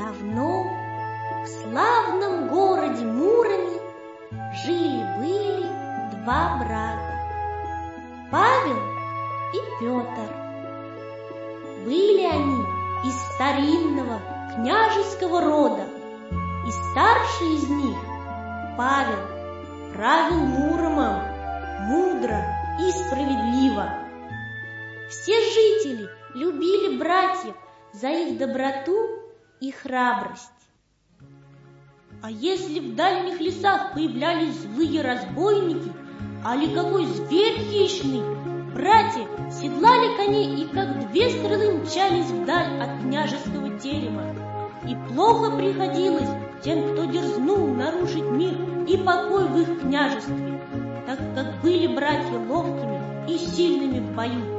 Давно в славном городе Муроме жили-были два брата, Павел и Петр. Были они из старинного княжеского рода, и старший из них, Павел, правил Муромом мудро и справедливо. Все жители любили братьев за их доброту и храбрость. А если в дальних лесах появлялись злые разбойники, али какой зверь хищный, братья седлали коней и как две стрелы мчались вдаль от княжеского терема. И плохо приходилось тем, кто дерзнул нарушить мир и покой в их княжестве, так как были братья ловкими и сильными в бою.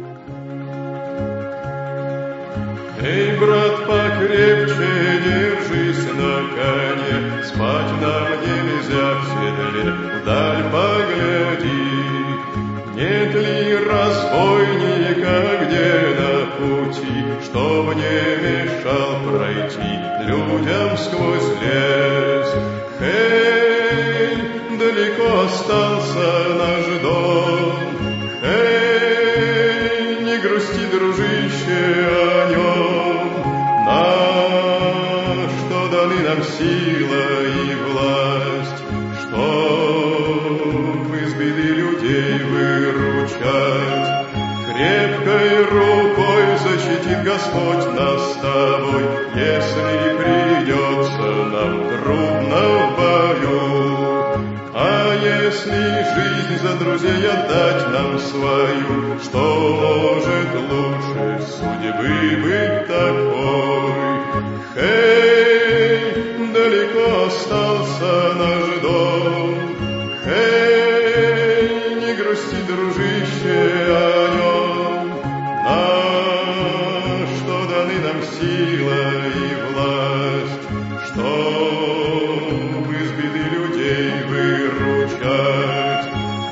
Эй, брат, покрепче держись на коне, спать нам нельзя в седле, вдаль погляди. Нет ли разбойника где на пути, чтоб не мешал пройти людям сквозь лес? Хей, далеко остался наш дом, хей, не грусти, дружище, о нем. На что даны нам сила и власть, чтоб из беды людей выручать. Крепкой рукой защитит Господь нас с тобой, если придется нам трудно в бою. А если жизнь за друзей отдать нам свою, что может лучше судьбы быть такой? Хей, далеко остался наш дом, хей, не грусти, дружище, о нем. На что даны нам сила и власть, чтоб из беды людей выручать.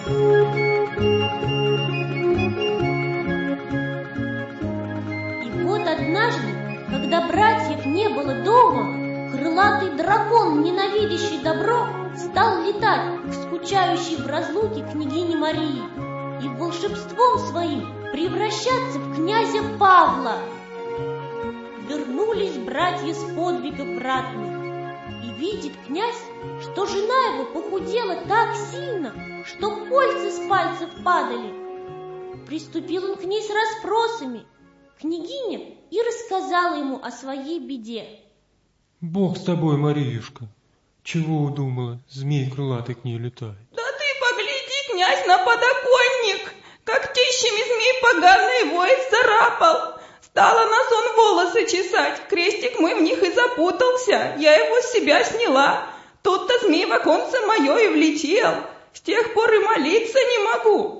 И вот однажды, когда братьев не было дома, крылатый дракон, ненавидящий добро, стал летать к скучающей в разлуке княгине Марии и волшебством своим превращаться в князя Павла. Вернулись братья с подвигов ратных, и видит князь, что жена его похудела так сильно, что кольца с пальцев падали. Приступил он к ней с расспросами. Княгиня и рассказала ему о своей беде. Бог с тобой, Мариюшка. Чего удумала, змей крылатый к ней летает? Да ты погляди, князь, на подоконник, как тещами змей поганый его исцарапал. Стала на сон волосы чесать, крестик мой в них и запутался, я его с себя сняла. Тут-то змей в оконце мое и влетел, с тех пор и молиться не могу.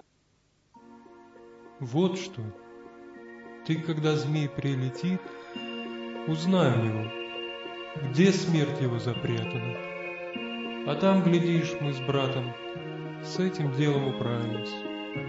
Вот что. Ты, когда змей прилетит, узнай у него, где смерть его запрятана. А там, глядишь, мы с братом с этим делом управимся.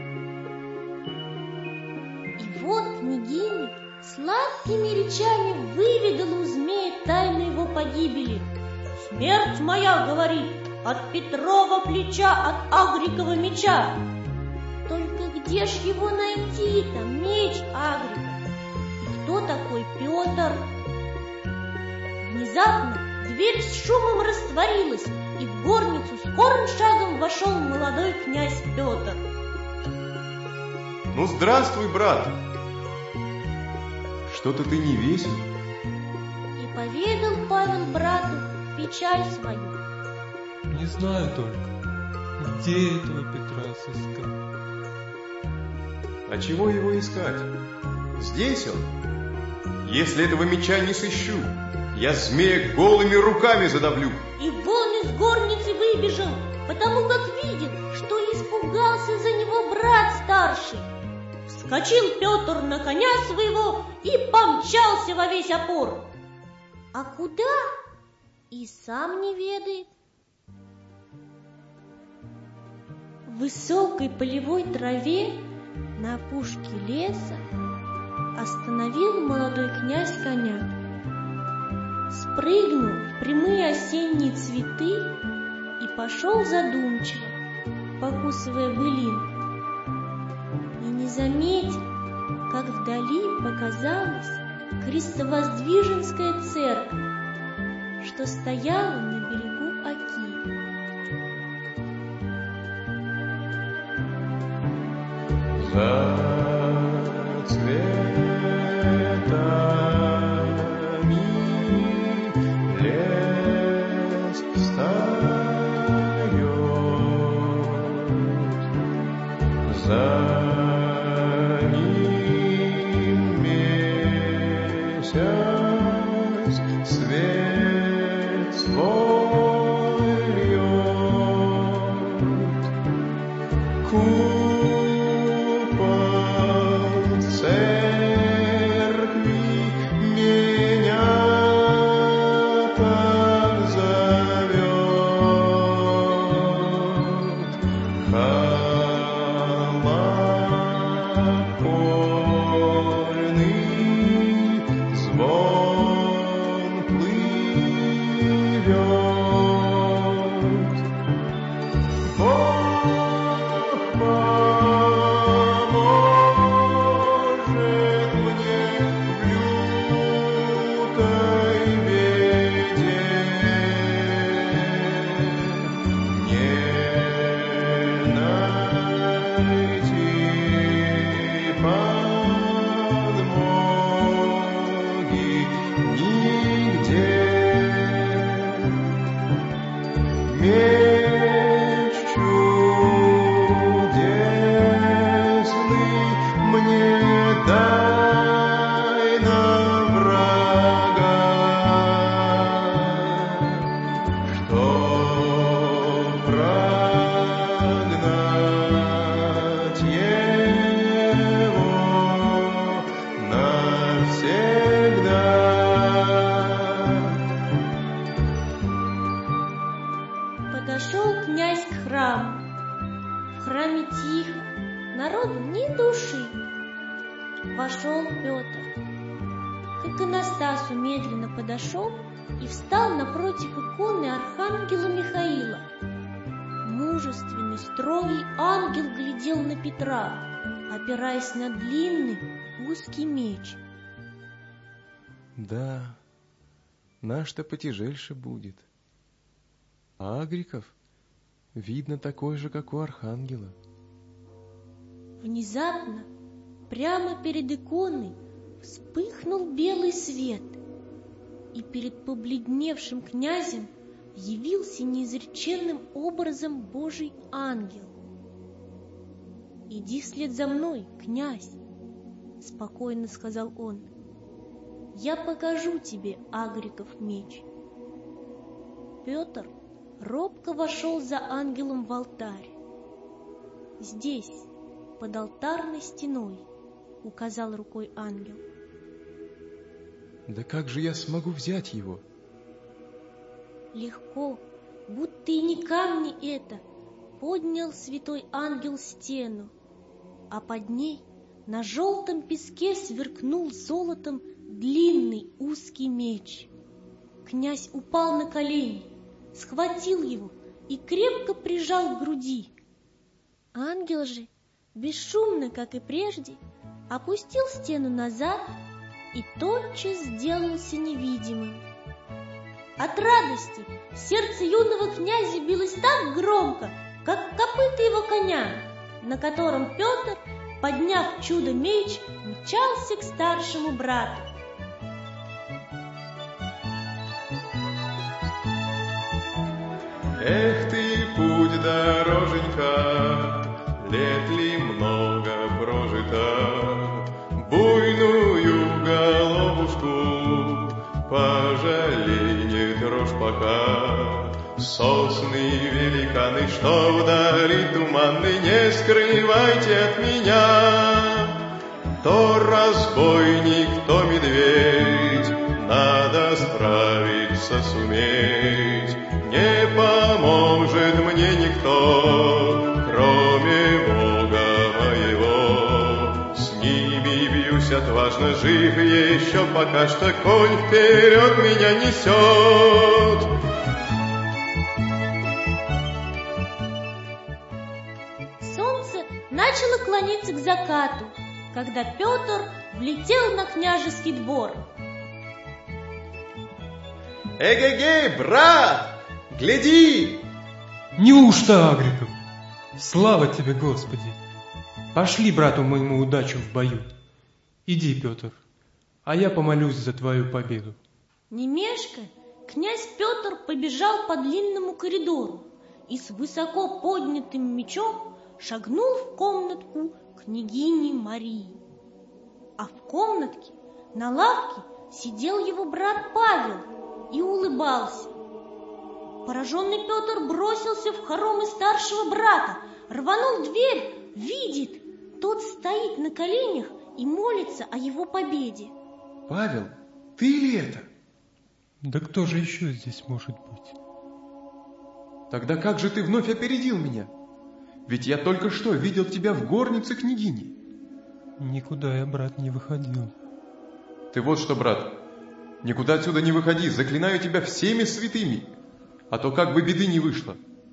И вот княгиня сладкими речами выведала у змея тайну его погибели. «Смерть моя, — говорит, — от Петрова плеча, от Агрикова меча». Только где ж его найти-то, меч Агрика? И кто такой Петр? Внезапно дверь с шумом растворилась, и в горницу скорым шагом вошел молодой князь Петр. Ну, здравствуй, брат. Что-то ты не весел. И поведал Павел брату печаль свою. Не знаю только, где этого Петра сыскать. А чего его искать? Здесь он. Если этого меча не сыщу, я змея голыми руками задавлю. И вон из горницы выбежал, потому как видел, что испугался за него брат старший. Вскочил Петр на коня своего и помчался во весь опор. А куда? И сам не ведает. В высокой полевой траве на опушке леса остановил молодой князь коня. спрыгнул в прямые осенние цветы и пошел задумчиво, покусывая былинку. И не заметил, как вдали показалась Крестовоздвиженская церковь, что стояла на берегу Оки. За цветами лес встает, за ним месяц свет свой льет. Купол церкви меня так зовет. Колокольный звон плывет. Бог поможет мне в лютой беде. Не найти подмоги нигде. Меч чудесный мне дай на врага, чтоб прогнать его навсегда. Подошел князь к храму. В храме тихо, народу ни души. Вошел Петр. К иконостасу медленно подошел и встал напротив иконы архангела Михаила. Мужественный, строгий ангел глядел на Петра, опираясь на длинный узкий меч. Да, наш-то потяжельше будет. А Агриков, видно, такой же, как у архангела. Внезапно, прямо перед иконой, вспыхнул белый свет, и перед побледневшим князем явился неизреченным образом Божий ангел. «Иди вслед за мной, князь», — спокойно сказал он. «Я покажу тебе Агриков меч». Петр робко вошел за ангелом в алтарь. «Здесь, под алтарной стеной», — указал рукой ангел. Да как же я смогу взять его? Легко, будто и не камни это, поднял святой ангел стену, а под ней на желтом песке сверкнул золотом длинный узкий меч. Князь упал на колени, схватил его и крепко прижал к груди. Ангел же, бесшумно, как и прежде, опустил стену назад и тотчас сделался невидимым. От радости сердце юного князя билось так громко, как копыта его коня, на котором Петр, подняв чудо-меч, мчался к старшему брату. Эх ты, путь, дороженька, лет ли много прожито, буйную головушку пожалей, не трожь пока. Сосны великаны, что вдали туманны, не скрывайте от меня. То разбойник, то медведь, надо справиться суметь. Не поможет мне никто, кроме Бога моего. С ними бьюсь от вас неважно, жив еще пока что конь вперед меня несет. Солнце начало клониться к закату, когда Петр влетел на княжеский двор. Эгегей, брат, гляди! Неужто Агриков? Слава тебе, Господи! Пошли брату моему удачу в бою. Иди, Петр, а я помолюсь за твою победу. Не мешкая, князь Петр побежал по длинному коридору и с высоко поднятым мечом шагнул в комнатку княгини Марии. А в комнатке на лавке сидел его брат Павел и улыбался. Пораженный Петр бросился в хоромы старшего брата, рванул дверь, видит, тот стоит на коленях и молится о его победе. Павел, ты ли это? Да кто же еще здесь может быть? Тогда как же ты вновь опередил меня? Ведь я только что видел тебя в горнице княгини. Никуда я, брат, не выходил. Ты вот что, брат, никуда отсюда не выходи, заклинаю тебя всеми святыми, а то как бы беды не вышло.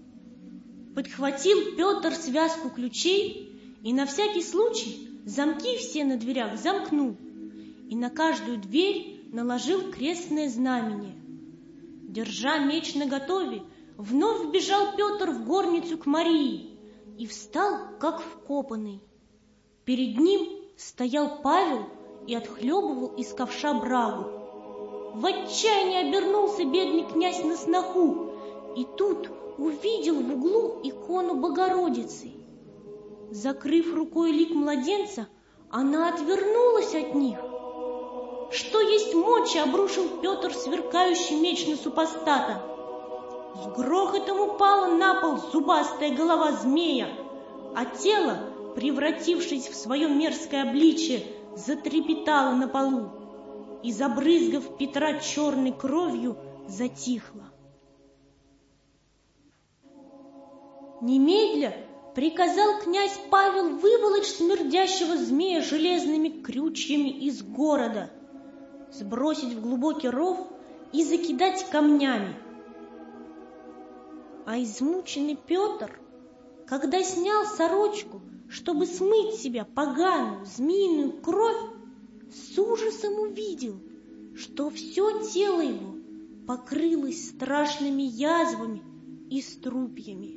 Подхватил Петр связку ключей и на всякий случай замки все на дверях замкнул и на каждую дверь наложил крестное знамение. Держа меч наготове, вновь вбежал Петр в горницу к Марии и встал, как вкопанный. Перед ним стоял Павел и отхлебывал из ковша брагу. В отчаянии обернулся бедный князь на сноху и тут увидел в углу икону Богородицы. Закрыв рукой лик младенца, она отвернулась от них. Что есть мочи, обрушил Петр сверкающий меч на супостата. С грохотом упала на пол зубастая голова змея, а тело, превратившись в свое мерзкое обличие, затрепетало на полу и, забрызгав Петра черной кровью, затихло. Немедля приказал князь Павел выволочь смердящего змея железными крючьями из города, сбросить в глубокий ров и закидать камнями. А измученный Петр, когда снял сорочку, чтобы смыть себя поганую змеиную кровь, с ужасом увидел, что все тело его покрылось страшными язвами и струпьями.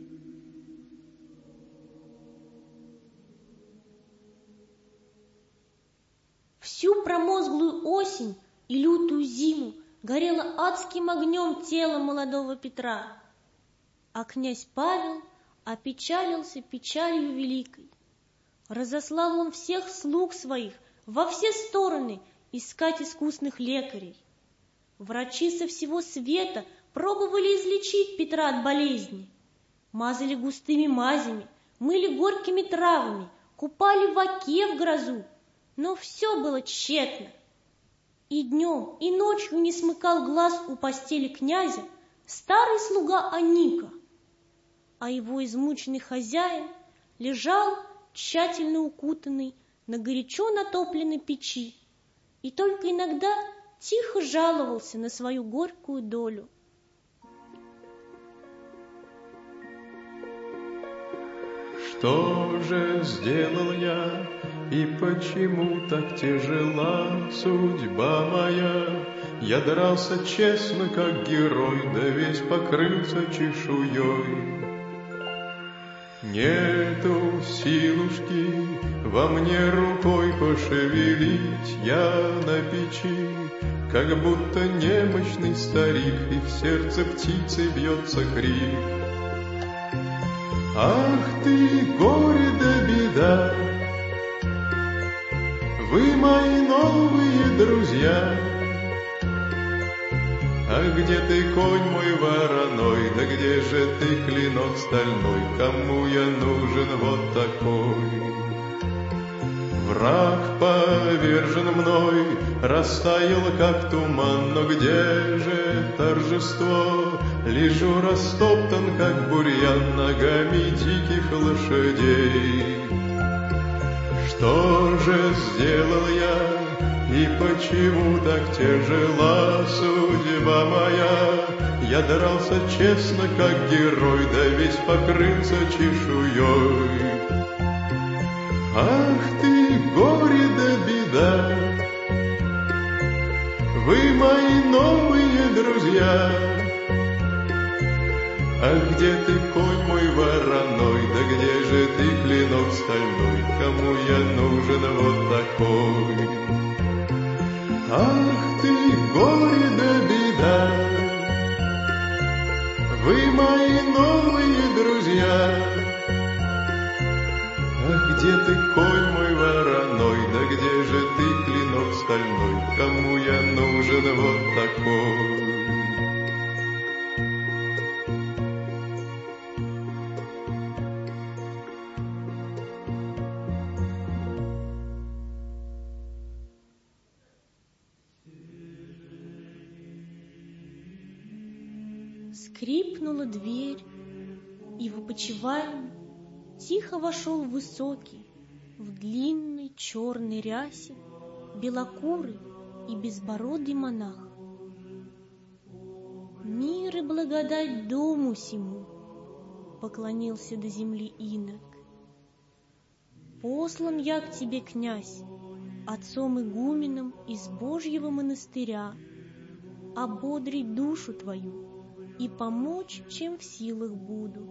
Всю промозглую осень и лютую зиму горело адским огнем тело молодого Петра, а князь Павел опечалился печалью великой. Разослал он всех слуг своих во все стороны искать искусных лекарей. Врачи со всего света пробовали излечить Петра от болезни. Мазали густыми мазями, мыли горькими травами, купали в оке в грозу, но все было тщетно. И днем, и ночью не смыкал глаз у постели князя старый слуга Аника, а его измученный хозяин лежал тщательно укутанный на горячо натопленной печи и только иногда тихо жаловался на свою горькую долю. Что же сделал я, и почему так тяжела судьба моя? Я дрался честно, как герой, да весь покрылся чешуей. Нету силушки во мне рукой пошевелить, я на печи, как будто немощный старик, и в сердце птицы бьется крик. Ах ты, горе да беда, вы мои новые друзья. А где ты, конь мой вороной, да где же ты, клинок стальной, кому я нужен вот такой? Враг повержен мной, растаял как туман, но где же торжество? Лежу растоптан, как бурьян, ногами диких лошадей. Что же сделал я, И почему так тяжела судьба моя? Я дрался честно, как герой, да весь покрылся чешуей. Ах ты, горе да беда, вы мои новые друзья. Ах, где ты, конь мой вороной, да где же ты, клинок стальной, кому я нужен вот такой? Ах ты, горе да беда, вы мои новые друзья. Ах, где ты, конь мой вороной, да где же ты, клинок стальной, кому я нужен вот такой? Скрипнула дверь, и в опочивальню тихо вошел высокий, в длинной черной рясе, белокурый и безбородый монах. «Мир и благодать дому сему!» — поклонился до земли инок. «Послан я к тебе, князь, отцом игуменом из Божьего монастыря, ободрить душу твою и помочь, чем в силах буду».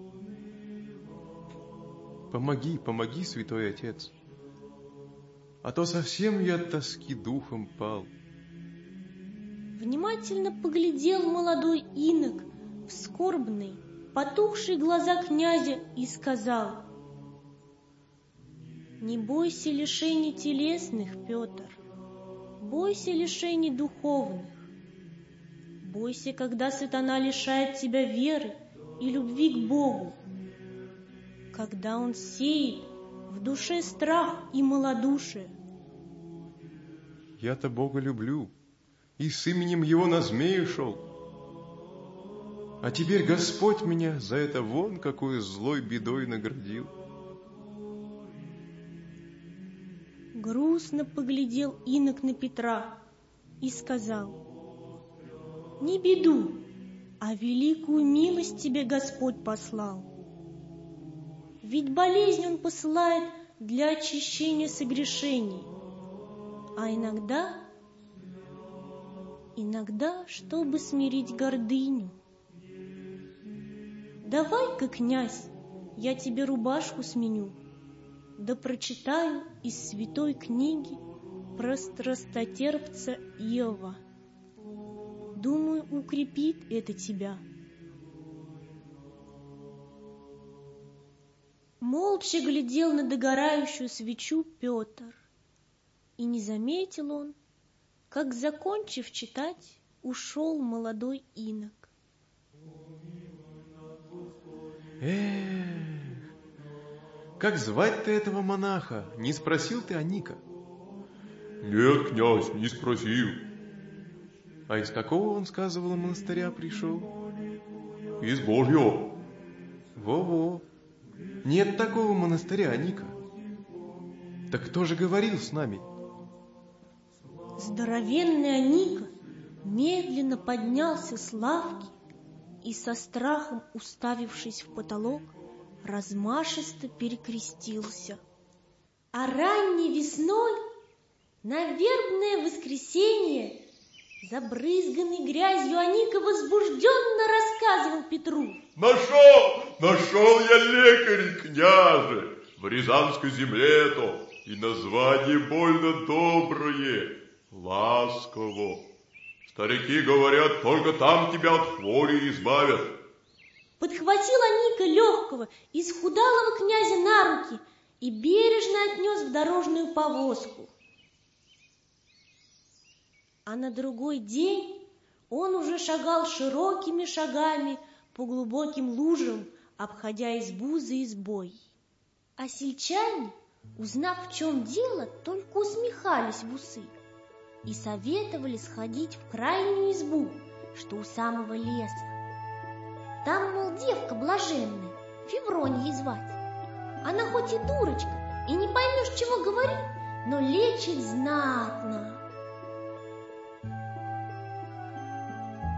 Помоги, помоги, святой отец, а то совсем я от тоски духом пал. Внимательно поглядел молодой инок в скорбные, потухшие глаза князя и сказал: «Не бойся лишений телесных, Петр, бойся лишений духовных. Бойся, когда сатана лишает тебя веры и любви к Богу, когда он сеет в душе страх и малодушие». Я-то Бога люблю, и с именем Его на змею шел. А теперь Господь меня за это вон какой злой бедой наградил. Грустно поглядел инок на Петра и сказал: «Не беду, а великую милость тебе Господь послал. Ведь болезнь Он посылает для очищения согрешений, а иногда, чтобы смирить гордыню. Давай-ка, князь, я тебе рубашку сменю, да прочитаю из святой книги про страстотерпца Иова. Думаю, укрепит это тебя». Молча глядел на догорающую свечу Петр, и не заметил он, как, закончив читать, ушел молодой инок. Как звать-то этого монаха? Не спросил ты о Ника? Нет, князь, не спросил. А из какого, он сказывал, монастыря пришел? Из Божьего. Во-во. Нет такого монастыря, Ника. Так кто же говорил с нами? Здоровенный Аника медленно поднялся с лавки и, со страхом уставившись в потолок, размашисто перекрестился. А ранней весной, на вербное воскресенье, забрызганный грязью, Аника возбужденно рассказывал Петру: Нашел я лекарь, княже, в Рязанской земле то, и название больно доброе, ласково. Старики говорят, только там тебя от хвори избавят. Подхватил Аника легкого, исхудалого князя на руки и бережно отнес в дорожную повозку. А на другой день он уже шагал широкими шагами по глубоким лужам, обходя избу за избой. А сельчане, узнав, в чем дело, только усмехались в усы и советовали сходить в крайнюю избу, что у самого леса. Там, мол, девка блаженная, Февроньей звать. Она хоть и дурочка, и не поймешь, чего говорит, но лечит знатно.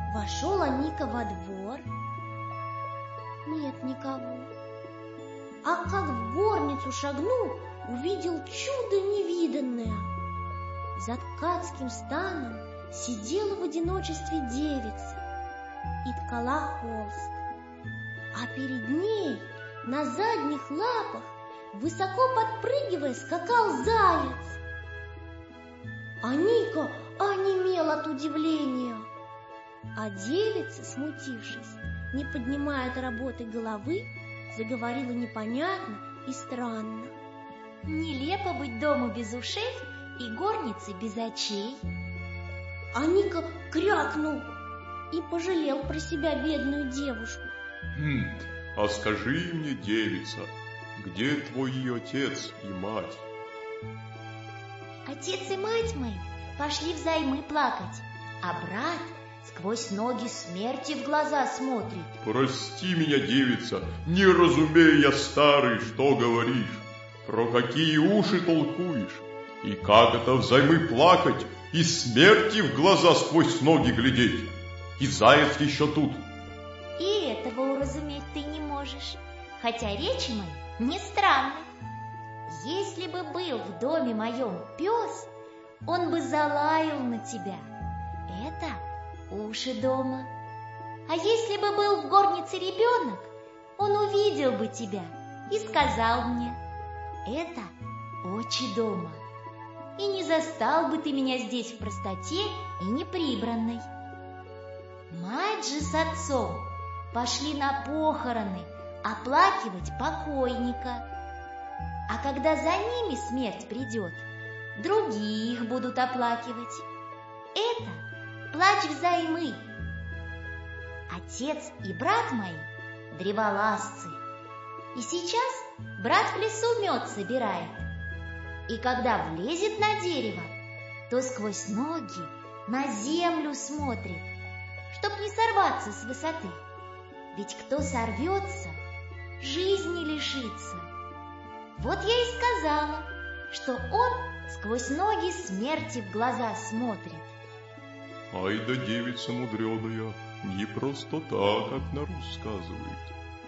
Вошел Аника во двор. Нет никого. А как в горницу шагнул, увидел чудо невиданное. За ткацким станом сидела в одиночестве девица и ткала холст. А перед ней на задних лапах, высоко подпрыгивая, скакал заяц. Аника онемел от удивления, а девица, смутившись, не поднимая от работы головы, заговорила непонятно и странно. Нелепо быть дому без ушей и горнице без очей. Аника крякнул и пожалел про себя бедную девушку. А скажи мне, девица, где твой отец и мать? Отец и мать мои пошли взаймы плакать, а брат сквозь ноги смерти в глаза смотрит. Прости меня, девица, не разумея я старый, что говоришь, про какие уши толкуешь, и как это взаймы плакать и смерти в глаза сквозь ноги глядеть, и заяц еще тут. И этого уразуметь ты не можешь, хотя речи мои не странны. Если бы был в доме моем пес, он бы залаял на тебя. Это уши дома. А если бы был в горнице ребенок, он увидел бы тебя и сказал мне: это очи дома. И не застал бы ты меня здесь в простоте и неприбранной. Мать же с отцом пошли на похороны оплакивать покойника. А когда за ними смерть придет, другие их будут оплакивать. Это плач взаймы. Отец и брат мои древолазцы. И сейчас брат в лесу мед собирает. И когда влезет на дерево, то сквозь ноги на землю смотрит, чтоб не сорваться с высоты. Ведь кто сорвется, жизни лишится. Вот я и сказала, что он сквозь ноги смерти в глаза смотрит. Ай да девица мудреная, не просто так, как народ сказывает.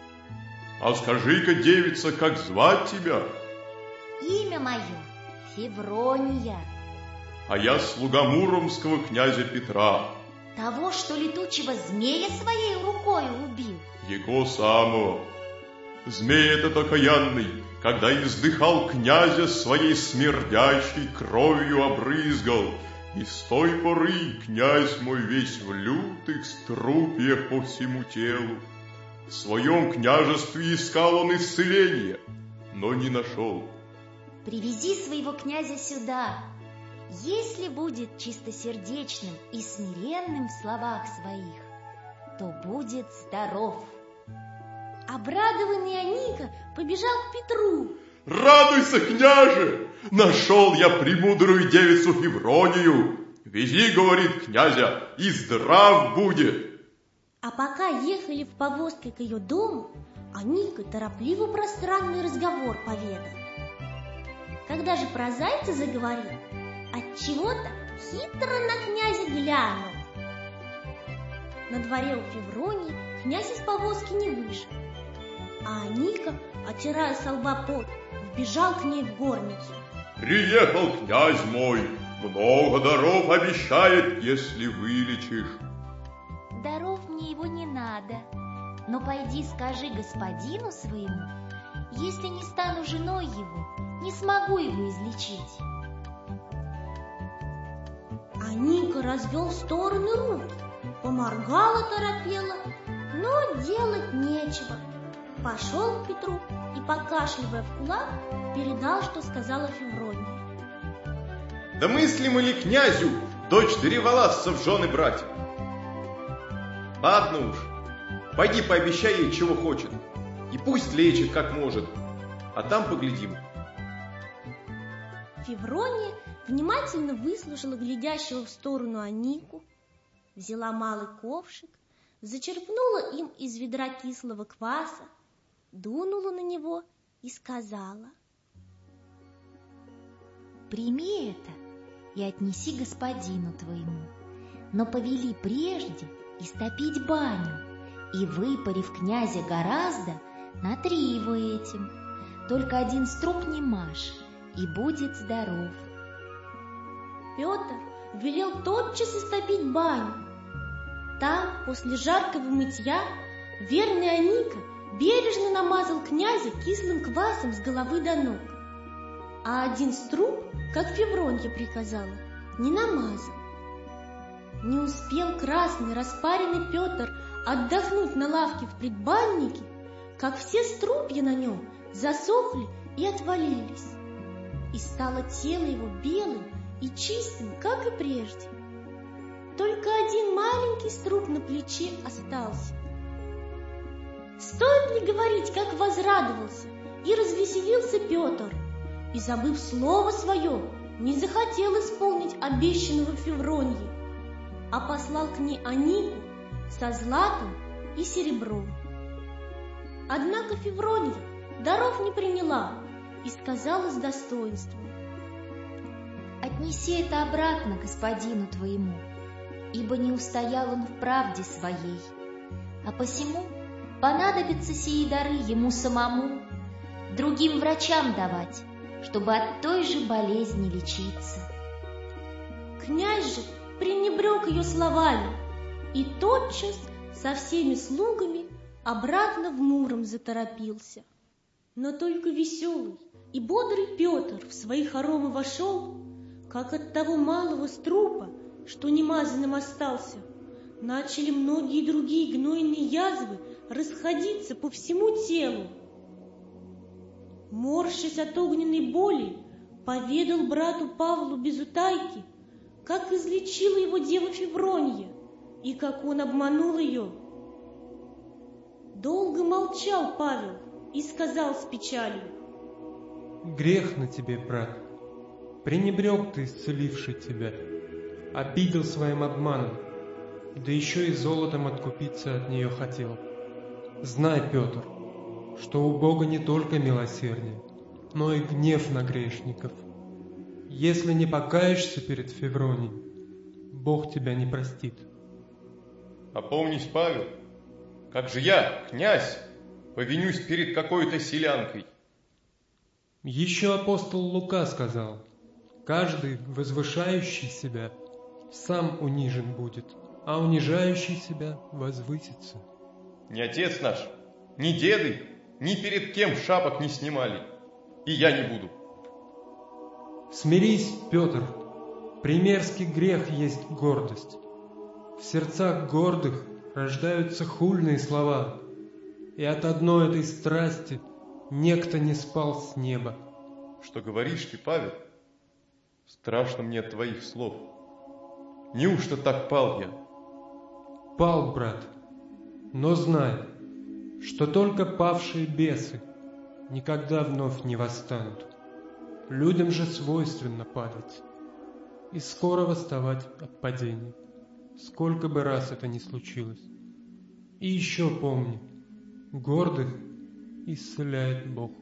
А скажи-ка, девица, как звать тебя? Имя мое Феврония. А я слуга муромского князя Петра. Того, что летучего змея своей рукой убил. Его самого. Змей этот окаянный, когда издыхал князя, своей смердящей кровью обрызгал, и с той поры князь мой весь в лютых струпьях по всему телу. В своем княжестве искал он исцеления, но не нашел. Привези своего князя сюда. Если будет чистосердечным и смиренным в словах своих, то будет здоров. Обрадованный Аника побежал к Петру. Радуйся, княже! Нашел я премудрую девицу Февронию. Вези, говорит, князя, и здрав будет. А пока ехали в повозке к ее дому, Аника торопливо пространный разговор поведал. Когда же про зайца заговорил, отчего-то хитро на князя глянул. На дворе у Февронии князь из повозки не вышел, а Аника, отирая со лба пот, вбежал к ней в горницу. Приехал князь мой, много даров обещает, если вылечишь. Даров мне его не надо, но пойди скажи господину своему, если не стану женой его, не смогу его излечить. Аника развел в стороны руки, поморгал оторопело, но делать нечего. Пошел к Петру и, покашливая в кулак, передал, что сказала Феврония. Да мыслимо ли князю дочь древолазца в жены брать? Ладно уж, пойди пообещай ей, чего хочет, и пусть лечит, как может, а там поглядим. Феврония внимательно выслушала глядящего в сторону Анику, взяла малый ковшик, зачерпнула им из ведра кислого кваса, дунула на него и сказала: прими это и отнеси господину твоему, но повели прежде истопить баню, и, выпарив князя гораздо, натри его этим. Только один струп не мажь, и будет здоров. Петр велел тотчас истопить баню. Там, после жаркого мытья, верный Аника бережно намазал князя кислым квасом с головы до ног, а один струп, как Февронья приказала, не намазал. Не успел красный распаренный Петр отдохнуть на лавке в предбаннике, как все струпья на нем засохли и отвалились, и стало тело его белым и чистым, как и прежде. Только один маленький струп на плече остался. Стоит ли говорить, как возрадовался и развеселился Петр, и, забыв слово свое, не захотел исполнить обещанного Февроньи, а послал к ней Анику со златом и серебром. Однако Февронья даров не приняла и сказала с достоинством: «Отнеси это обратно господину твоему, ибо не устоял он в правде своей, а посему понадобятся сии дары ему самому, другим врачам давать, чтобы от той же болезни лечиться». Князь же пренебрег ее словами и тотчас со всеми слугами обратно в Муром заторопился. Но только веселый и бодрый Петр в свои хоромы вошел, как от того малого струпа, что немазанным остался, начали многие другие гнойные язвы расходиться по всему телу. Морщась от огненной боли, поведал брату Павлу без утайки, как излечила его дева Февронья и как он обманул ее. Долго молчал Павел и сказал с печалью: «Грех на тебе, брат. Пренебрег ты, исцеливший тебя, обидел своим обманом, да еще и золотом откупиться от нее хотел. Знай, Петр, что у Бога не только милосердие, но и гнев на грешников. Если не покаешься перед Февронией, Бог тебя не простит». Опомнись, Павел, как же я, князь, повинюсь перед какой-то селянкой? Еще апостол Лука сказал: каждый, возвышающий себя, сам унижен будет, а унижающий себя возвысится. Ни отец наш, ни деды, ни перед кем шапок не снимали, и я не буду. Смирись, Петр, примерский грех есть гордость. В сердцах гордых рождаются хульные слова, и от одной этой страсти некто не спал с неба. Что говоришь ты, Павел? Страшно мне от твоих слов. Неужто так пал я? Пал, брат, но знай, что только павшие бесы никогда вновь не восстанут. Людям же свойственно падать и скоро восставать от падений, сколько бы раз это ни случилось. И еще помни, гордых исцеляет Бог.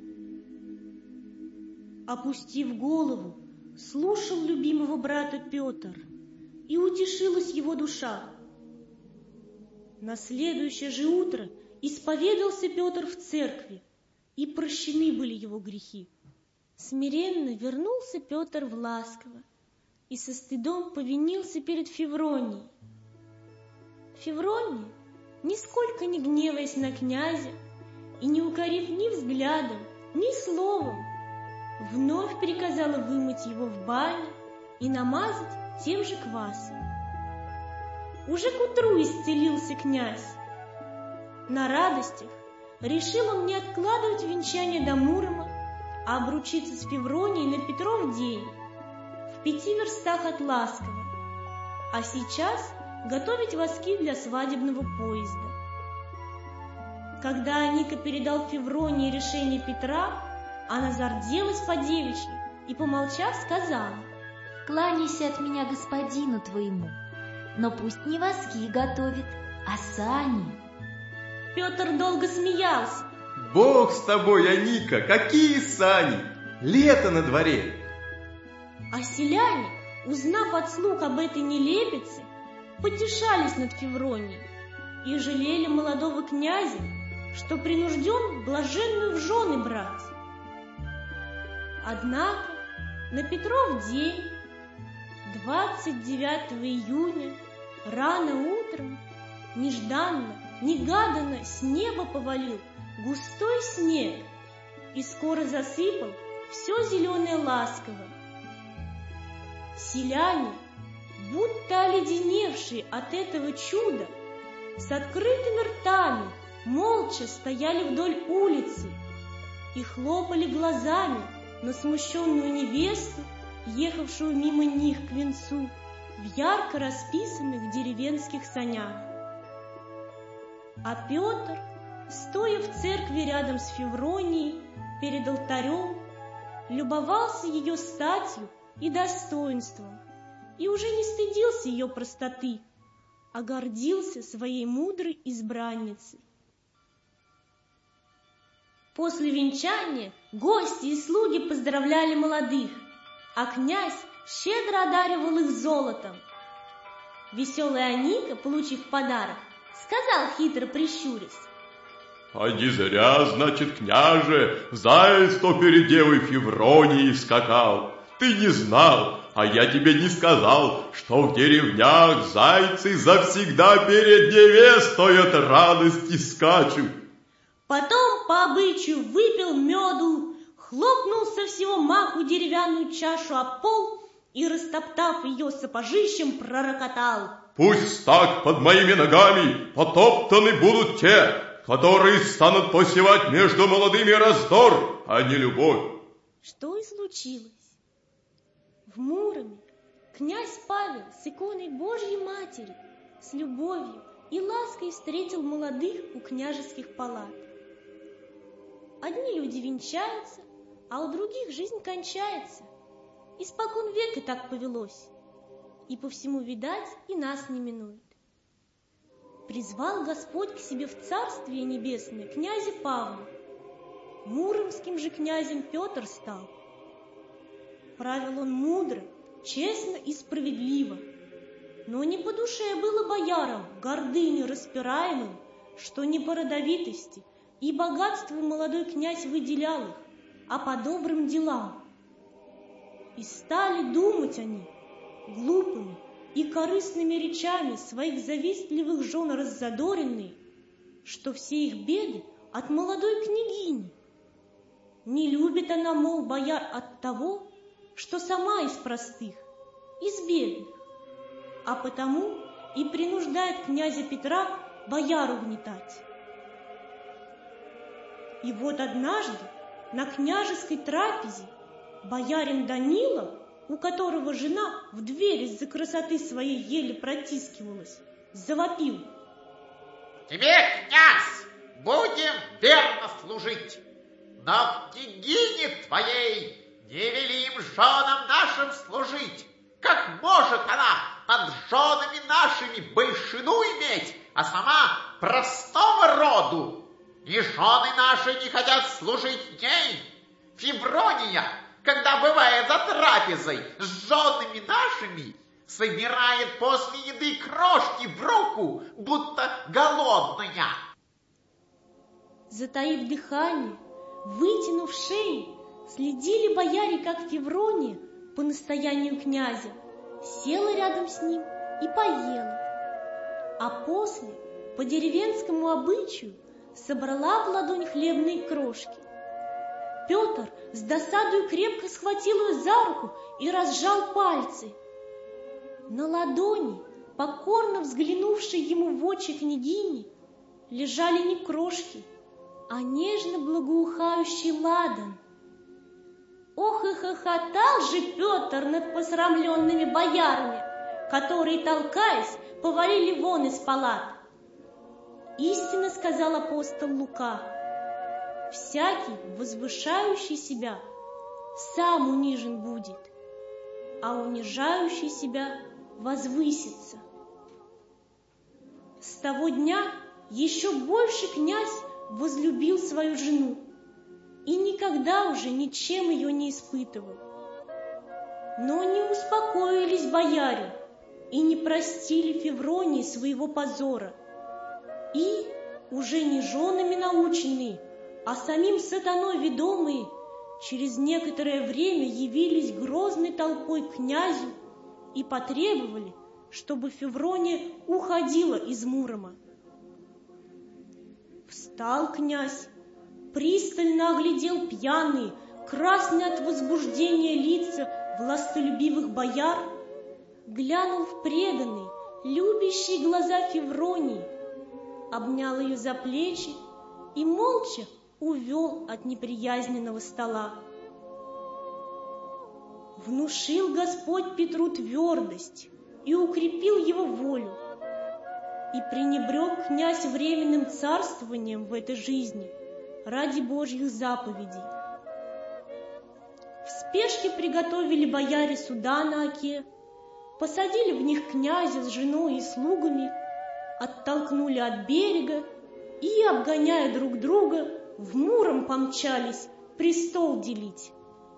Опустив голову, слушал любимого брата Петр, и утешилась его душа. На следующее же утро исповедался Петр в церкви, и прощены были его грехи. Смиренно вернулся Петр в Ласково и со стыдом повинился перед Февронией. Феврония, нисколько не гневаясь на князя и не укорив ни взглядом, ни словом, вновь приказала вымыть его в бане и намазать тем же квасом. Уже к утру исцелился князь. На радостях решил он не откладывать венчание до Мурома, а обручиться с Февронией на Петров день, в 5 верстах от Ласково, а сейчас готовить воски для свадебного поезда. Когда Аника передал Февронии решение Петра, она зарделась по-девичьи и, помолчав, сказала: «Кланяйся от меня господину твоему, но пусть не воски готовит, а сани». Петр долго смеялся. Бог с тобой, Аника, какие сани! Лето на дворе! А селяне, узнав от слуг об этой нелепице, потешались над Февронией и жалели молодого князя, что принужден блаженную в жены брать. Однако на Петров день, 29 июня, рано утром, нежданно, негаданно с неба повалил густой снег и скоро засыпал все зеленое ласково. Селяне, будто оледеневшие от этого чуда, с открытыми ртами молча стояли вдоль улицы и хлопали глазами на смущенную невесту, ехавшую мимо них к венцу в ярко расписанных деревенских санях. А Петр, стоя в церкви рядом с Февронией перед алтарем, любовался ее статью и достоинством и уже не стыдился ее простоты, а гордился своей мудрой избранницей. После венчания гости и слуги поздравляли молодых, а князь щедро одаривал их золотом. Веселая Аника, получив подарок, сказал, хитро прищурясь: «А не зря, значит, княже, заяц-то перед девой Февронией скакал. Ты не знал, а я тебе не сказал, что в деревнях зайцы завсегда перед невестой от радости скачут». Потом по обычаю выпил меду, хлопнул со всего маху деревянную чашу о пол и, растоптав ее сапожищем, пророкотал: «Пусть так под моими ногами потоптаны будут те, которые станут посевать между молодыми раздор, а не любовь». Что и случилось. В Муроме князь Павел с иконой Божьей Матери, с любовью и лаской встретил молодых у княжеских палат. Одни люди венчаются, а у других жизнь кончается. Испокон века так повелось, и по всему, видать, и нас не минует. Призвал Господь к себе в Царствие Небесное князя Павла. Муромским же князем Петр стал. Правил он мудро, честно и справедливо, но не по душе было боярам, гордыню распираемым, что не по родовитости и богатству молодой князь выделял их, а по добрым делам. И стали думать они глупыми и корыстными речами своих завистливых жен раззадоренные, что все их беды от молодой княгини. Не любит она, мол, бояр от того, что сама из простых, из бедных, а потому и принуждает князя Петра бояр угнетать. И вот однажды на княжеской трапезе боярин Данила, у которого жена в дверь из-за красоты своей еле протискивалась, завопил: «Тебе, князь, будем верно служить, но княгине твоей не велим женам нашим служить. Как может она над женами нашими большину иметь, а сама простого роду? И жены наши не хотят служить ней. Феврония, когда бывает за трапезой с женами нашими, собирает после еды крошки в руку, будто голодная». Затаив дыхание, вытянув шеи, следили бояре, как Феврония по настоянию князя села рядом с ним и поела, а после, по деревенскому обычаю, собрала в ладонь хлебные крошки. Петр с досадою крепко схватил ее за руку и разжал пальцы. На ладони, покорно взглянувшей ему в очи княгини, лежали не крошки, а нежно благоухающий ладан. Ох и хохотал же Петр над посрамленными боярами, которые, толкаясь, повалили вон из палат. Истинно сказал апостол Лука: всякий, возвышающий себя, сам унижен будет, а унижающий себя возвысится. С того дня еще больше князь возлюбил свою жену и никогда уже ничем ее не испытывал. Но не успокоились бояре и не простили Февронии своего позора. И, уже не женами наученные, а самим сатаной ведомые, через некоторое время явились грозной толпой к князю и потребовали, чтобы Феврония уходила из Мурома. Встал князь, пристально оглядел пьяные, красные от возбуждения лица властолюбивых бояр, глянул в преданные, любящие глаза Февронии, обнял ее за плечи и молча увел от неприязненного стола. Внушил Господь Петру твердость и укрепил его волю, и пренебрег князь временным царствованием в этой жизни ради Божьих заповедей. В спешке приготовили бояре суда на Оке, посадили в них князя с женой и слугами, оттолкнули от берега и, обгоняя друг друга, в Муром помчались престол делить.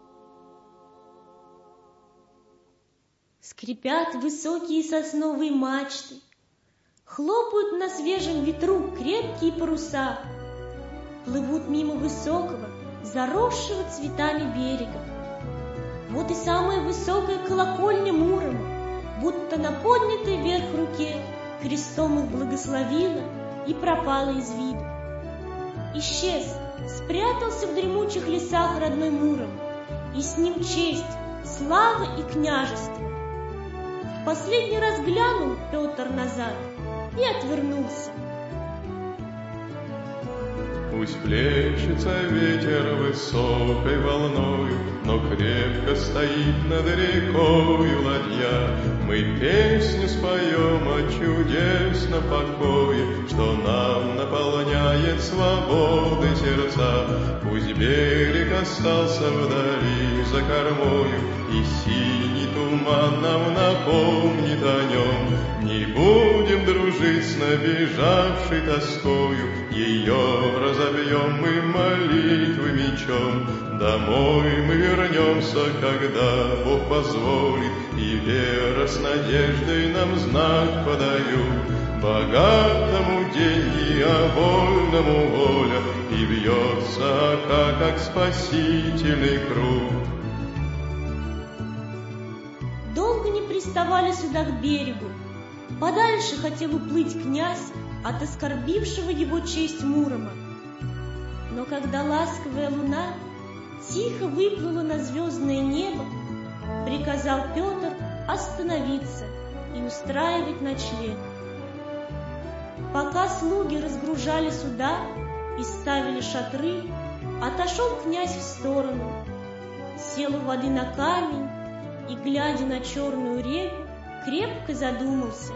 Скрипят высокие сосновые мачты, хлопают на свежем ветру крепкие паруса, плывут мимо высокого, заросшего цветами берега. Вот и самая высокая колокольня Мурома, будто на поднятой вверх руке, крестом их благословила и пропала из виду. Исчез, спрятался в дремучих лесах родной Муром, и с ним честь, слава и княжество. В последний раз глянул Петр назад и отвернулся. Пусть плещется ветер высокой волною, но крепко стоит над рекою ладья. Мы песню споем о чудесном покое, что нам наполняет свободы сердца. Пусть берег остался вдали за кормою, и синий туман нам напомнит о нем. Не будем дружить с набежавшей тоскою, ее разобьем мы молитвы мечом. Домой мы вернемся, когда Бог позволит, и вера с надеждой нам знак подают. Богатому деньги, а вольному воля, и бьется Ока, как спасительный круг. Долго не приставали сюда к берегу. Подальше хотел уплыть князь от оскорбившего его честь Мурома. Но когда ласковая луна тихо выплыла на звездное небо, приказал Петр остановиться и устраивать ночлег. Пока слуги разгружали суда и ставили шатры, отошел князь в сторону, сел у воды на камень и, глядя на черную реку, крепко задумался.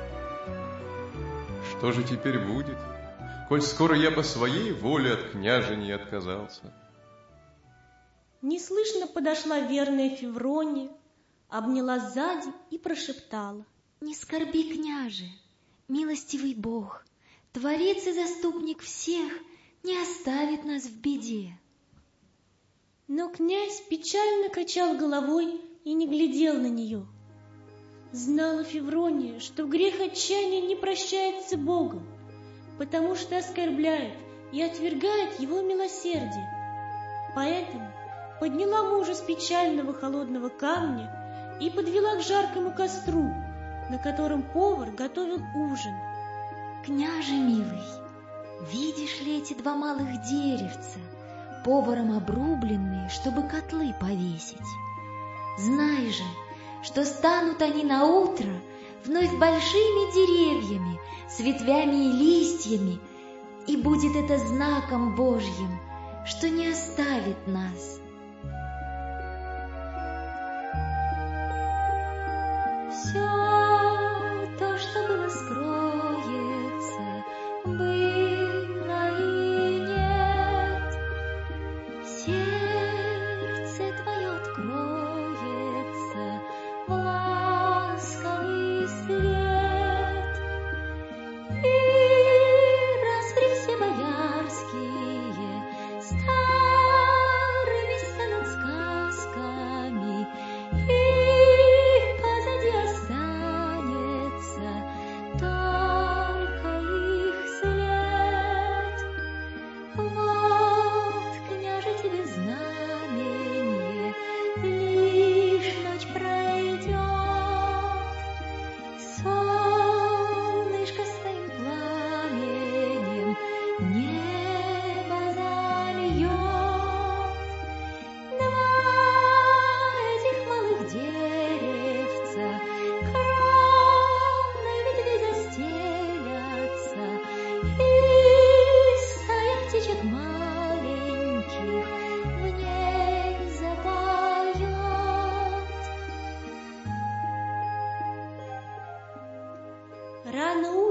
Что же теперь будет, коль скоро я по своей воле от княжени отказался? Неслышно подошла верная Феврония, обняла сзади и прошептала. Не скорби, княже, милостивый Бог, Творец и заступник всех, не оставит нас в беде. Но князь печально качал головой и не глядел на нее. Знала Феврония, что грех отчаяния не прощается Богом, потому что оскорбляет и отвергает его милосердие. Поэтому подняла мужа с печального холодного камня и подвела к жаркому костру, на котором повар готовил ужин. Княже милый, видишь ли эти два малых деревца, поваром обрубленные, чтобы котлы повесить? Знай же, что станут они наутро вновь большими деревьями, с ветвями и листьями, и будет это знаком Божьим, что не оставит нас. Все то, что было, скроется, было и нет. Сердце твое откроется в ласковый свет, и распри все боярские старыми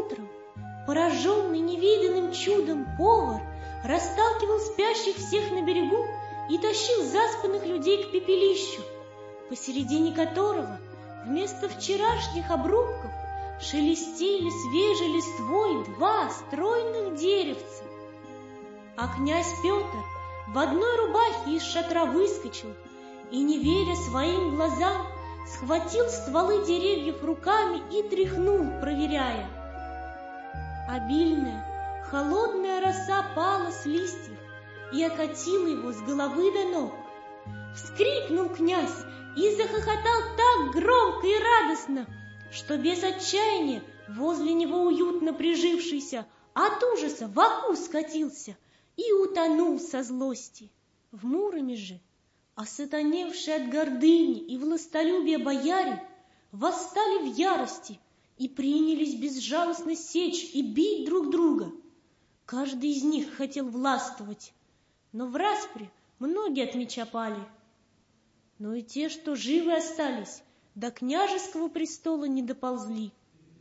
утром пораженный невиданным чудом повар расталкивал спящих всех на берегу и тащил заспанных людей к пепелищу, посередине которого вместо вчерашних обрубков шелестели свежей листвой 2 стройных деревца. А князь Петр в одной рубахе из шатра выскочил и, не веря своим глазам, схватил стволы деревьев руками и тряхнул, проверяя. Обильная, холодная роса пала с листьев и окатила его с головы до ног. Вскрикнул князь и захохотал так громко и радостно, что без отчаяния возле него уютно прижившийся от ужаса в оку скатился и утонул со злости. В Муроме же, осатаневшие от гордыни и властолюбия бояре, восстали в ярости и принялись безжалостно сечь и бить друг друга. Каждый из них хотел властвовать, но в распри многие от меча пали. Но и те, что живы остались, до княжеского престола не доползли.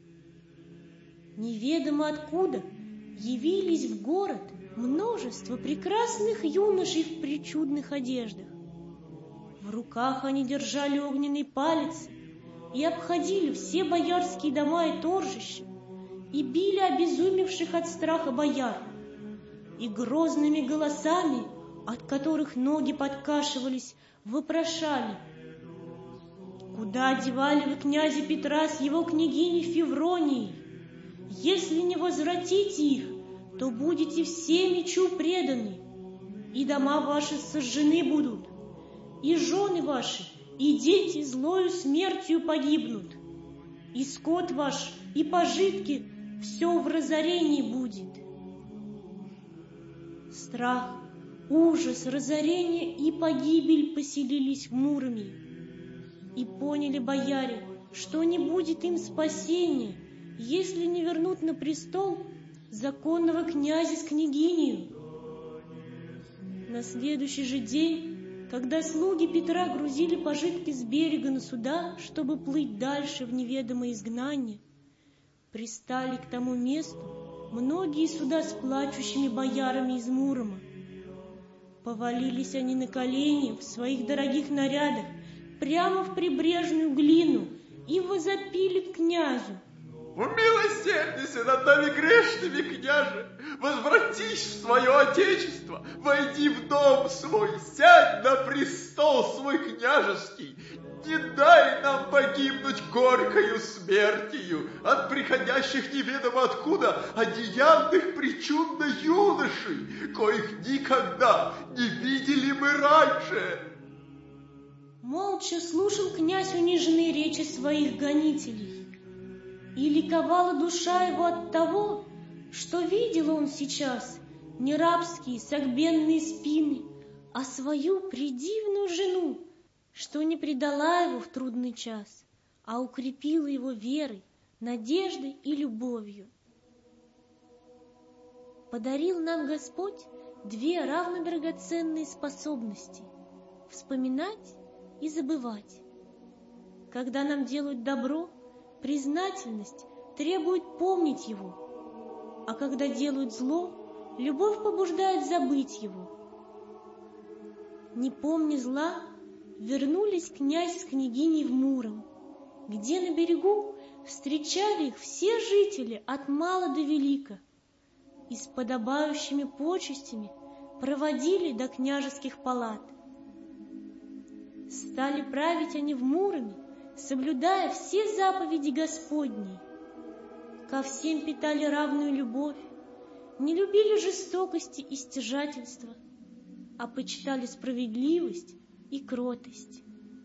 Неведомо откуда явились в город множество прекрасных юношей в причудных одеждах. В руках они держали огненный палец и обходили все боярские дома и торжища, и били обезумевших от страха бояр, и грозными голосами, от которых ноги подкашивались, вопрошали: «Куда девали вы князя Петра с его княгиней Февронией? Если не возвратите их, то будете все мечу преданы, и дома ваши сожжены будут, и жены ваши, и дети злою смертью погибнут, и скот ваш, и пожитки все в разорении будет». Страх, ужас, разорение и погибель поселились в Муроме, и поняли бояре, что не будет им спасения, если не вернут на престол законного князя с княгинею. На следующий же день, когда слуги Петра грузили пожитки с берега на суда, чтобы плыть дальше в неведомое изгнание, пристали к тому месту многие суда с плачущими боярами из Мурома. Повалились они на колени в своих дорогих нарядах прямо в прибрежную глину и возопили к князю: «Умилосердися над нами грешными, княже! Возвратись в свое отечество, войди в дом свой, сядь на престол свой княжеский, не дай нам погибнуть горькою смертью от приходящих неведомо откуда одеянных причудно юношей, коих никогда не видели мы раньше». Молча слушал князь униженные речи своих гонителей, и ликовала душа его от того, что видел он сейчас не рабские согбенные спины, а свою предивную жену, что не предала его в трудный час, а укрепила его верой, надеждой и любовью. Подарил нам Господь 2 равно драгоценные способности — вспоминать и забывать. Когда нам делают добро, признательность требует помнить его, а когда делают зло, любовь побуждает забыть его. Не помня зла, вернулись князь с княгиней в Муром, где на берегу встречали их все жители от мала до велика и с подобающими почестями проводили до княжеских палат. Стали править они в Муроме, соблюдая все заповеди Господни. Ко всем питали равную любовь, не любили жестокости и стяжательства, а почитали справедливость и кротость.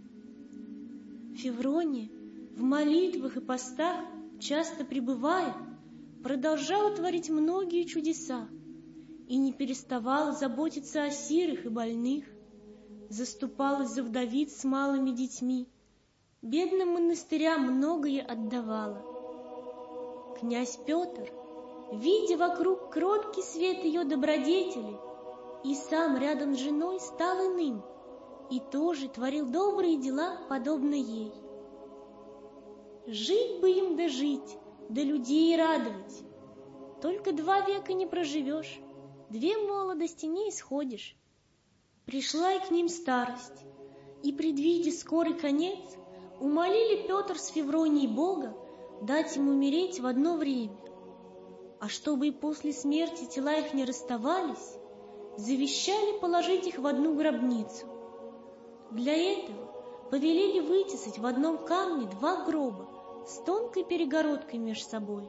Феврония в молитвах и постах, часто пребывая, продолжала творить многие чудеса и не переставала заботиться о сирых и больных, заступалась за вдовиц с малыми детьми, бедным монастырям многое отдавала. Князь Петр, видя вокруг кроткий свет ее добродетели, и сам рядом с женой стал иным, и тоже творил добрые дела, подобно ей. Жить бы им да жить, да людей радовать. Только 2 века не проживешь, 2 молодости не исходишь. Пришла и к ним старость, и, предвидя скорый конец, умолили Петр с Февронией Бога дать им умереть в одно время. А чтобы и после смерти тела их не расставались, завещали положить их в одну гробницу. Для этого повелели вытесать в одном камне 2 гроба с тонкой перегородкой меж собой.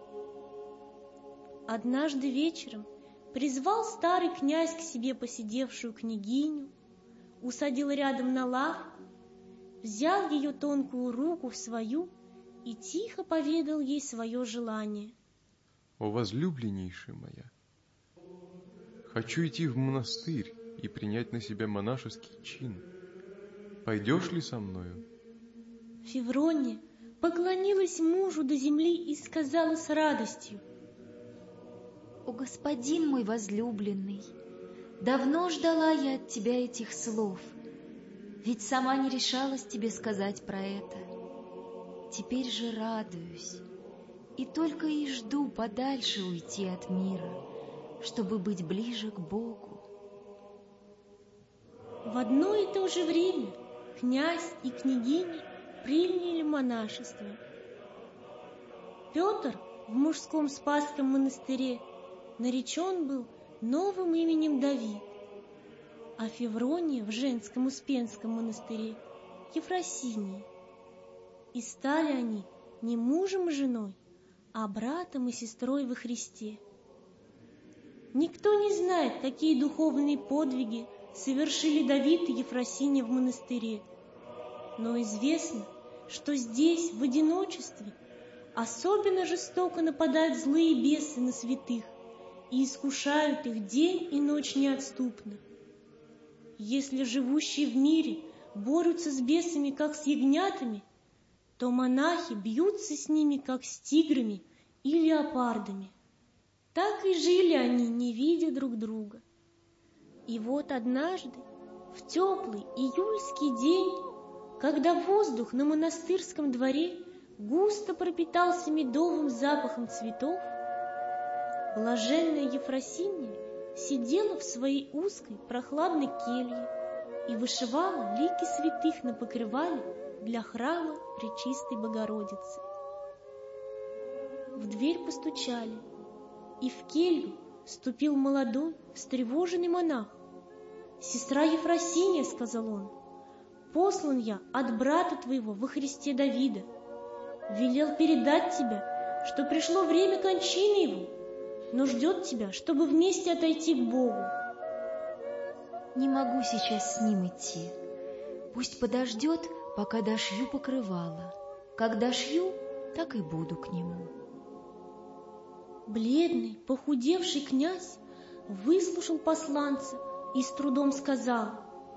Однажды вечером призвал старый князь к себе посидевшую княгиню, усадил рядом на лавку, взял ее тонкую руку в свою и тихо поведал ей свое желание. О, возлюбленнейшая моя, хочу идти в монастырь и принять на себя монашеский чин. Пойдешь ли со мною? Феврония поклонилась мужу до земли и сказала с радостью: «О, господин мой возлюбленный, давно ждала я от тебя этих слов, ведь сама не решалась тебе сказать про это. Теперь же радуюсь, и только и жду подальше уйти от мира, чтобы быть ближе к Богу». В одно и то же время князь и княгиня приняли монашество. Петр в мужском Спасском монастыре наречен был новым именем Давид, а Феврония в женском Успенском монастыре Ефросиния. И стали они не мужем и женой, а братом и сестрой во Христе. Никто не знает, какие духовные подвиги совершили Давид и Ефросиния в монастыре, но известно, что здесь, в одиночестве, особенно жестоко нападают злые бесы на святых и искушают их день и ночь неотступно. Если живущие в мире борются с бесами, как с ягнятами, то монахи бьются с ними, как с тиграми и леопардами. Так и жили они, не видя друг друга. И вот однажды, в теплый июльский день, когда воздух на монастырском дворе густо пропитался медовым запахом цветов, блаженная Ефросиния сидела в своей узкой прохладной келье и вышивала лики святых на покрывале для храма Пречистой Богородицы. В дверь постучали, и в келью вступил молодой, встревоженный монах. «Сестра Ефросиния, — сказал он, — послан я от брата твоего во Христе Давида. Велел передать тебе, что пришло время кончины его, но ждет тебя, чтобы вместе отойти к Богу». «Не могу сейчас с ним идти. Пусть подождет, пока дошью покрывало. Как дошью, так и буду к нему». Бледный, похудевший князь выслушал посланца и с трудом сказал: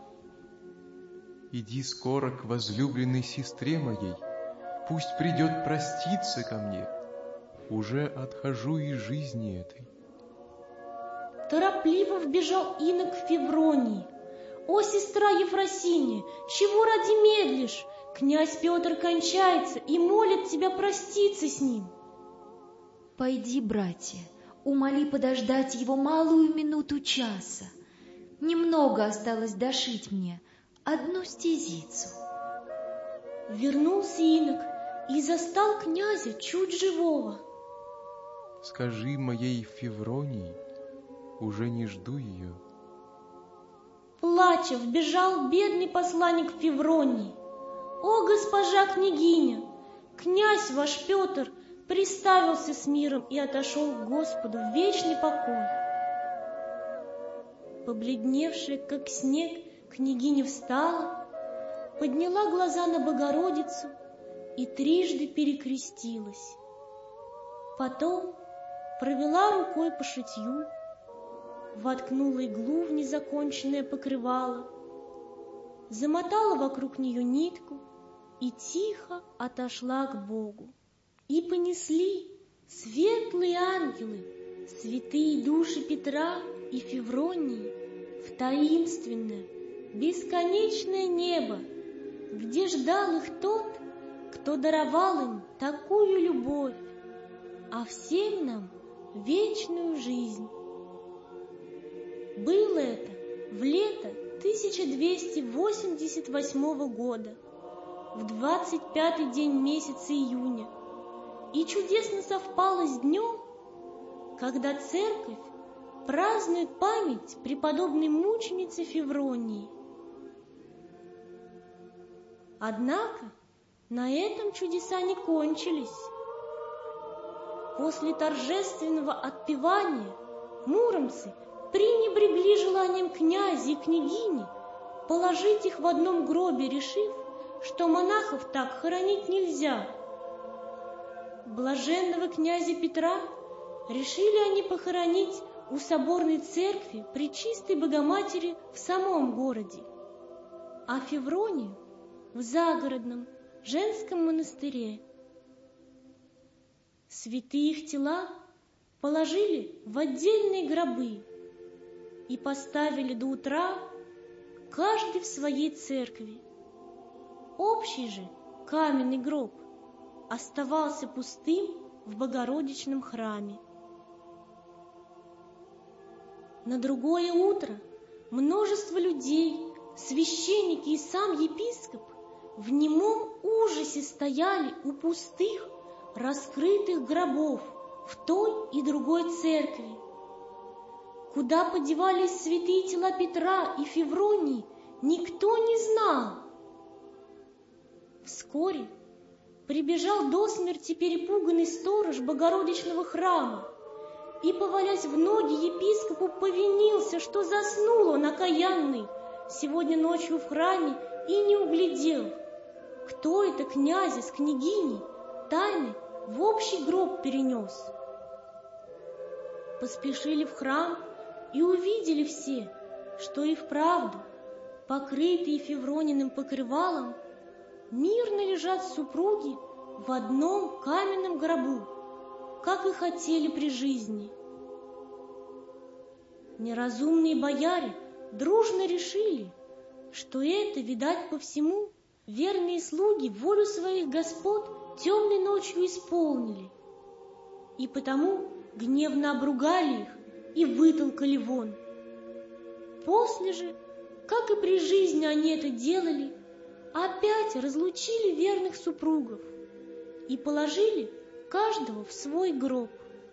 «Иди скоро к возлюбленной сестре моей, пусть придет проститься ко мне. Уже отхожу из жизни этой». Торопливо вбежал инок в Февронии. «О, сестра Ефросиния, чего ради медлишь? Князь Петр кончается и молит тебя проститься с ним». «Пойди, братья, умоли подождать его малую минуту часа. Немного осталось дошить мне, одну стезицу». Вернулся инок и застал князя чуть живого. «Скажи моей Февронии, уже не жду ее». Плача вбежал бедный посланник в Февронии. «О, госпожа княгиня, князь ваш Петр приставился с миром и отошел к Господу в вечный покой». Побледневшая, как снег, княгиня встала, подняла глаза на Богородицу и трижды перекрестилась. Потом провела рукой по шитью, воткнула иглу в незаконченное покрывало, замотала вокруг нее нитку и тихо отошла к Богу. И понесли светлые ангелы святые души Петра и Февронии в таинственное, бесконечное небо, где ждал их тот, кто даровал им такую любовь, а всем нам вечную жизнь. Было это в лето 1288 года, в 25-й день месяца июня, и чудесно совпало с днем, когда церковь празднует память преподобной мученицы Февронии. Однако на этом чудеса не кончились. После торжественного отпевания муромцы пренебрегли желанием князя и княгини положить их в одном гробе, решив, что монахов так хоронить нельзя. Блаженного князя Петра решили они похоронить у соборной церкви Пречистой Богоматери в самом городе, а Февронию в загородном женском монастыре. Святые их тела положили в отдельные гробы и поставили до утра каждый в своей церкви. Общий же каменный гроб оставался пустым в Богородичном храме. На другое утро множество людей, священники и сам епископ в немом ужасе стояли у пустых, раскрытых гробов в той и другой церкви. Куда подевались святые тела Петра и Февронии, никто не знал. Вскоре прибежал до смерти перепуганный сторож Богородичного храма и, повалясь в ноги епископу, повинился, что заснул он окаянный сегодня ночью в храме и не углядел, кто это князя с княгиней тайны в общий гроб перенес. Поспешили в храм и увидели все, что и вправду, покрытые Феврониным покрывалом, мирно лежат супруги в одном каменном гробу, как и хотели при жизни. Неразумные бояре дружно решили, что это, видать, по всему верные слуги волю своих господ темной ночью исполнили, и потому гневно обругали их и вытолкали вон. После же, как и при жизни они это делали, опять разлучили верных супругов и положили каждого в свой гроб.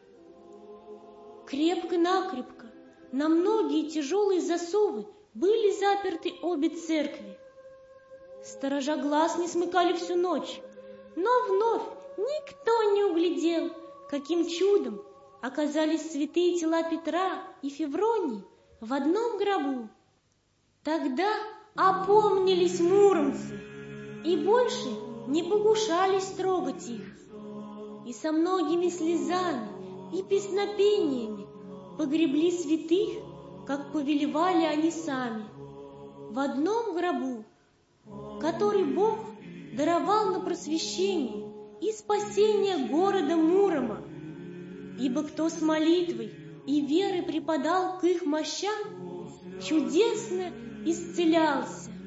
Крепко-накрепко на многие тяжелые засовы были заперты обе церкви. Сторожа глаз не смыкали всю ночь, но вновь никто не углядел, каким чудом оказались святые тела Петра и Февронии в одном гробу. Тогда опомнились муромцы и больше не покушались трогать их, и со многими слезами и песнопениями погребли святых, как повелевали они сами, в одном гробу, который Бог даровал на просвещение и спасение города Мурома. Ибо кто с молитвой и верой припадал к их мощам, чудесно исцелялся.